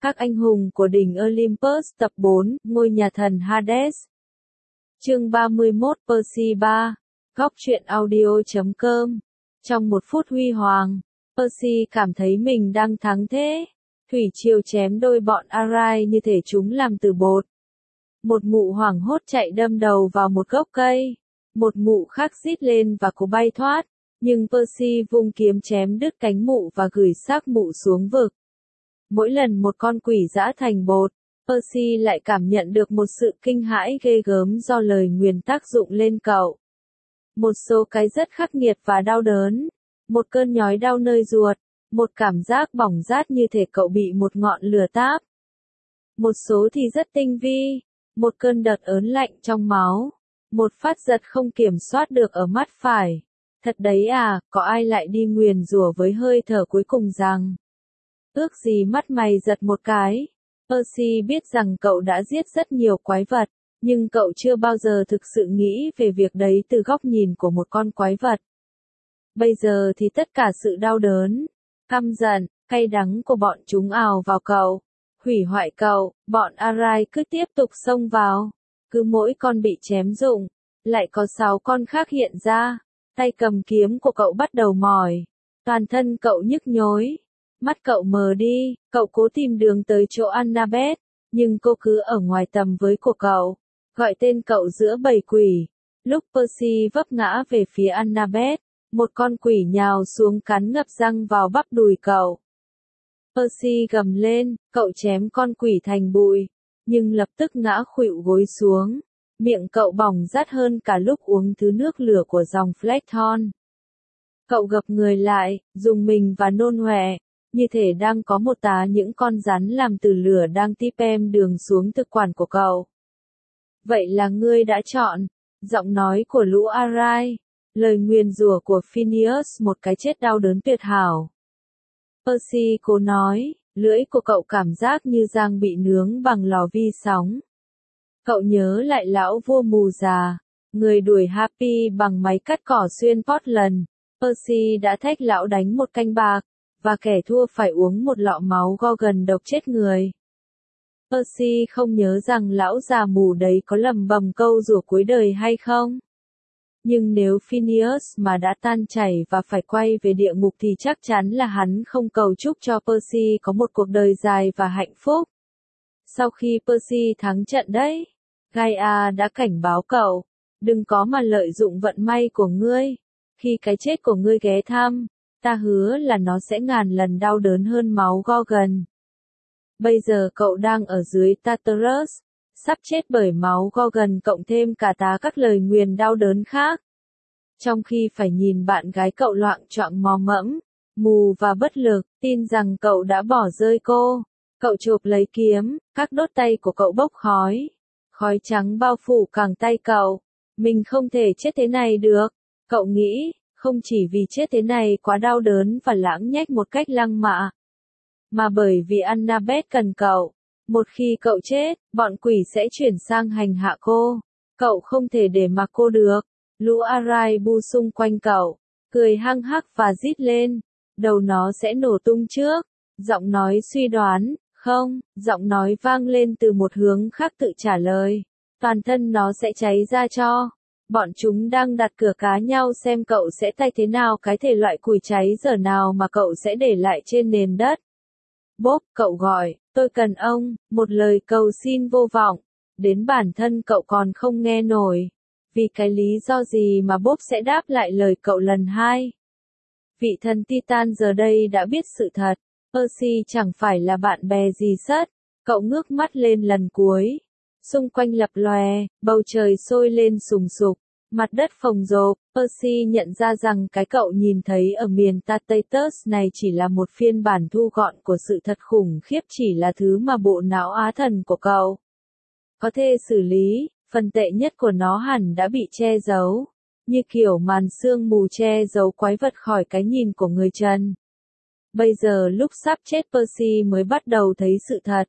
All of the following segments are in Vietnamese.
Các anh hùng của đỉnh Olympus tập 4, ngôi nhà thần Hades. Chương 31 Percy 3. Góc truyện audio.com. Trong một phút huy hoàng, Percy cảm thấy mình đang thắng thế. Thủy triều chém đôi bọn Arai như thể chúng làm từ bột. Một mụ hoảng hốt chạy đâm đầu vào một gốc cây. Một mụ khác rít lên và cố bay thoát. Nhưng Percy vung kiếm chém đứt cánh mụ và gửi xác mụ xuống vực. Mỗi lần một con quỷ giã thành bột, Percy lại cảm nhận được một sự kinh hãi ghê gớm do lời nguyền tác dụng lên cậu. Một số cái rất khắc nghiệt và đau đớn. Một cơn nhói đau nơi ruột, một cảm giác bỏng rát như thể cậu bị một ngọn lửa táp. Một số thì rất tinh vi, một cơn đợt ớn lạnh trong máu, một phát giật không kiểm soát được ở mắt phải. Thật đấy à, có ai lại đi nguyền rủa với hơi thở cuối cùng rằng. Ước gì mắt mày giật một cái. Percy biết rằng cậu đã giết rất nhiều quái vật, nhưng cậu chưa bao giờ thực sự nghĩ về việc đấy từ góc nhìn của một con quái vật. Bây giờ thì tất cả sự đau đớn, căm giận, cay đắng của bọn chúng ào vào cậu, hủy hoại cậu. Bọn Arai cứ tiếp tục xông vào, cứ mỗi con bị chém rụng, lại có 6 con khác hiện ra. Tay cầm kiếm của cậu bắt đầu mỏi, toàn thân cậu nhức nhối. Mắt cậu mờ đi, cậu cố tìm đường tới chỗ Annabeth, nhưng cô cứ ở ngoài tầm với của cậu, gọi tên cậu giữa bầy quỷ. Lúc Percy vấp ngã về phía Annabeth, một con quỷ nhào xuống cắn ngập răng vào bắp đùi cậu. Percy gầm lên, cậu chém con quỷ thành bụi, nhưng lập tức ngã khuỵu gối xuống. Miệng cậu bỏng rát hơn cả lúc uống thứ nước lửa của dòng Fleckthorn. Cậu gập người lại, rùng mình và nôn ọe, như thể đang có một tá những con rắn làm từ lửa đang tiếp em đường xuống thực quản của cậu. Vậy là ngươi đã chọn. Giọng nói của lũ Arai, lời nguyền rủa của Phineas, một cái chết đau đớn tuyệt hảo. Percy cố nói, lưỡi của cậu cảm giác như đang bị nướng bằng lò vi sóng. Cậu nhớ lại lão vua mù già, người đuổi Happy bằng máy cắt cỏ xuyên Portland. Percy đã thách lão đánh một canh bạc, và kẻ thua phải uống một lọ máu Gorgon độc chết người. Percy không nhớ rằng lão già mù đấy có lầm bầm câu rủa cuối đời hay không. Nhưng nếu Phineas mà đã tan chảy và phải quay về địa ngục thì chắc chắn là hắn không cầu chúc cho Percy có một cuộc đời dài và hạnh phúc. Sau khi Percy thắng trận đấy, Gaia đã cảnh báo cậu, đừng có mà lợi dụng vận may của ngươi. Khi cái chết của ngươi ghé thăm, ta hứa là nó sẽ ngàn lần đau đớn hơn máu Gorgon. Bây giờ cậu đang ở dưới Tartarus, sắp chết bởi máu Gorgon cộng thêm cả tá các lời nguyền đau đớn khác. Trong khi phải nhìn bạn gái cậu loạng choạng mò mẫm, mù và bất lực, tin rằng cậu đã bỏ rơi cô. Cậu chộp lấy kiếm, các đốt tay của cậu bốc khói. Khói trắng bao phủ cẳng tay cậu. Mình không thể chết thế này được. Cậu nghĩ, không chỉ vì chết thế này quá đau đớn và lãng nhách một cách lăng mạ, mà bởi vì Annabeth cần cậu. Một khi cậu chết, bọn quỷ sẽ chuyển sang hành hạ cô. Cậu không thể để mặc cô được. Lũ Arai bu xung quanh cậu, cười hăng hắc và rít lên. Đầu nó sẽ nổ tung trước. Giọng nói suy đoán, không, giọng nói vang lên từ một hướng khác tự trả lời. Toàn thân nó sẽ cháy ra cho. Bọn chúng đang đặt cược cá nhau xem cậu sẽ thay thế nào cái thể loại củi cháy dở nào mà cậu sẽ để lại trên nền đất. Bob, cậu gọi, tôi cần ông, một lời cầu xin vô vọng. Đến bản thân cậu còn không nghe nổi. Vì cái lý do gì mà Bob sẽ đáp lại lời cậu lần hai? Vị thần Titan giờ đây đã biết sự thật. Percy chẳng phải là bạn bè gì sất. Cậu ngước mắt lên lần cuối. Xung quanh lập lòe, bầu trời sôi lên sùng sục, mặt đất phồng rộp. Percy nhận ra rằng cái cậu nhìn thấy ở miền Tartarus này chỉ là một phiên bản thu gọn của sự thật khủng khiếp, chỉ là thứ mà bộ não á thần của cậu có thể xử lý. Phần tệ nhất của nó hẳn đã bị che giấu, như kiểu màn sương mù che giấu quái vật khỏi cái nhìn của người trần. Bây giờ lúc sắp chết Percy mới bắt đầu thấy sự thật.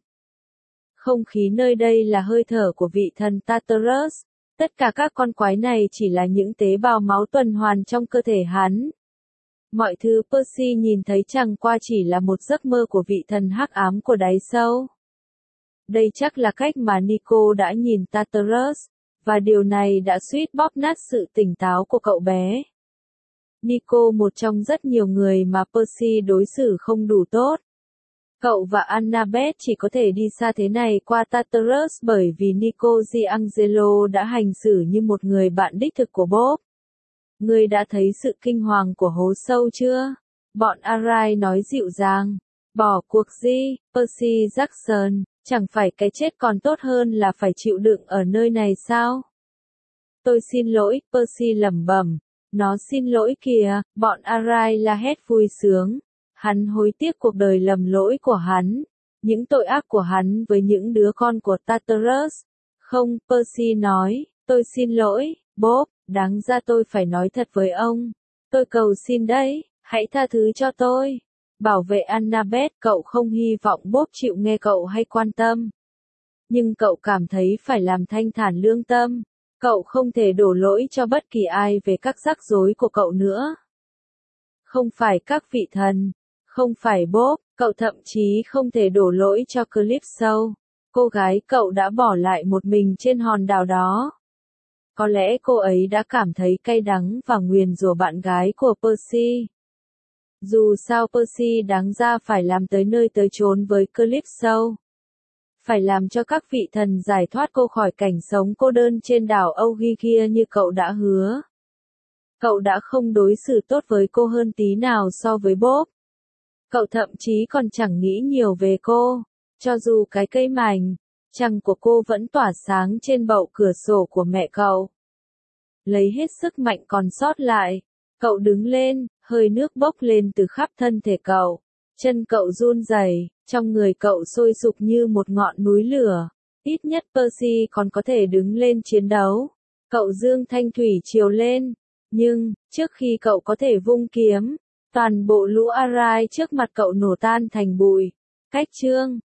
Không khí nơi đây là hơi thở của vị thần Tartarus. Tất cả các con quái này chỉ là những tế bào máu tuần hoàn trong cơ thể hắn. Mọi thứ Percy nhìn thấy chẳng qua chỉ là một giấc mơ của vị thần hắc ám của đáy sâu. Đây chắc là cách mà Nico đã nhìn Tartarus, và điều này đã suýt bóp nát sự tỉnh táo của cậu bé. Nico một trong rất nhiều người mà Percy đối xử không đủ tốt. Cậu và Annabeth chỉ có thể đi xa thế này qua Tartarus bởi vì Nico Giangelo đã hành xử như một người bạn đích thực của Bob. Ngươi đã thấy sự kinh hoàng của hố sâu chưa? Bọn Arai nói dịu dàng. Bỏ cuộc đi, Percy Jackson, chẳng phải cái chết còn tốt hơn là phải chịu đựng ở nơi này sao? Tôi xin lỗi, Percy lẩm bẩm. Nó xin lỗi kìa, bọn Arai la hét vui sướng. Hắn hối tiếc cuộc đời lầm lỗi của hắn, những tội ác của hắn với những đứa con của Tartarus. Không, Percy nói, tôi xin lỗi, Bob, đáng ra tôi phải nói thật với ông. Tôi cầu xin đấy, hãy tha thứ cho tôi. Bảo vệ Annabeth, cậu không hy vọng Bob chịu nghe cậu hay quan tâm. Nhưng cậu cảm thấy phải làm thanh thản lương tâm. Cậu không thể đổ lỗi cho bất kỳ ai về các rắc rối của cậu nữa. Không phải các vị thần, không phải Bob, cậu thậm chí không thể đổ lỗi cho Calypso, cô gái cậu đã bỏ lại một mình trên hòn đảo đó. Có lẽ cô ấy đã cảm thấy cay đắng và nguyền rủa bạn gái của Percy. Dù sao Percy đáng ra phải làm tới nơi tới chốn với Calypso. Phải làm cho các vị thần giải thoát cô khỏi cảnh sống cô đơn trên đảo Ogygia như cậu đã hứa. Cậu đã không đối xử tốt với cô hơn tí nào so với Bob. Cậu thậm chí còn chẳng nghĩ nhiều về cô, cho dù cái cây mảnh, trăng của cô vẫn tỏa sáng trên bậu cửa sổ của mẹ cậu. Lấy hết sức mạnh còn sót lại, cậu đứng lên, hơi nước bốc lên từ khắp thân thể cậu. Chân cậu run rẩy, trong người cậu sôi sục như một ngọn núi lửa. Ít nhất Percy còn có thể đứng lên chiến đấu. Cậu dương thanh thủy triều lên, nhưng, trước khi cậu có thể vung kiếm, toàn bộ lũ Arai trước mặt cậu nổ tan thành bụi. Cách chương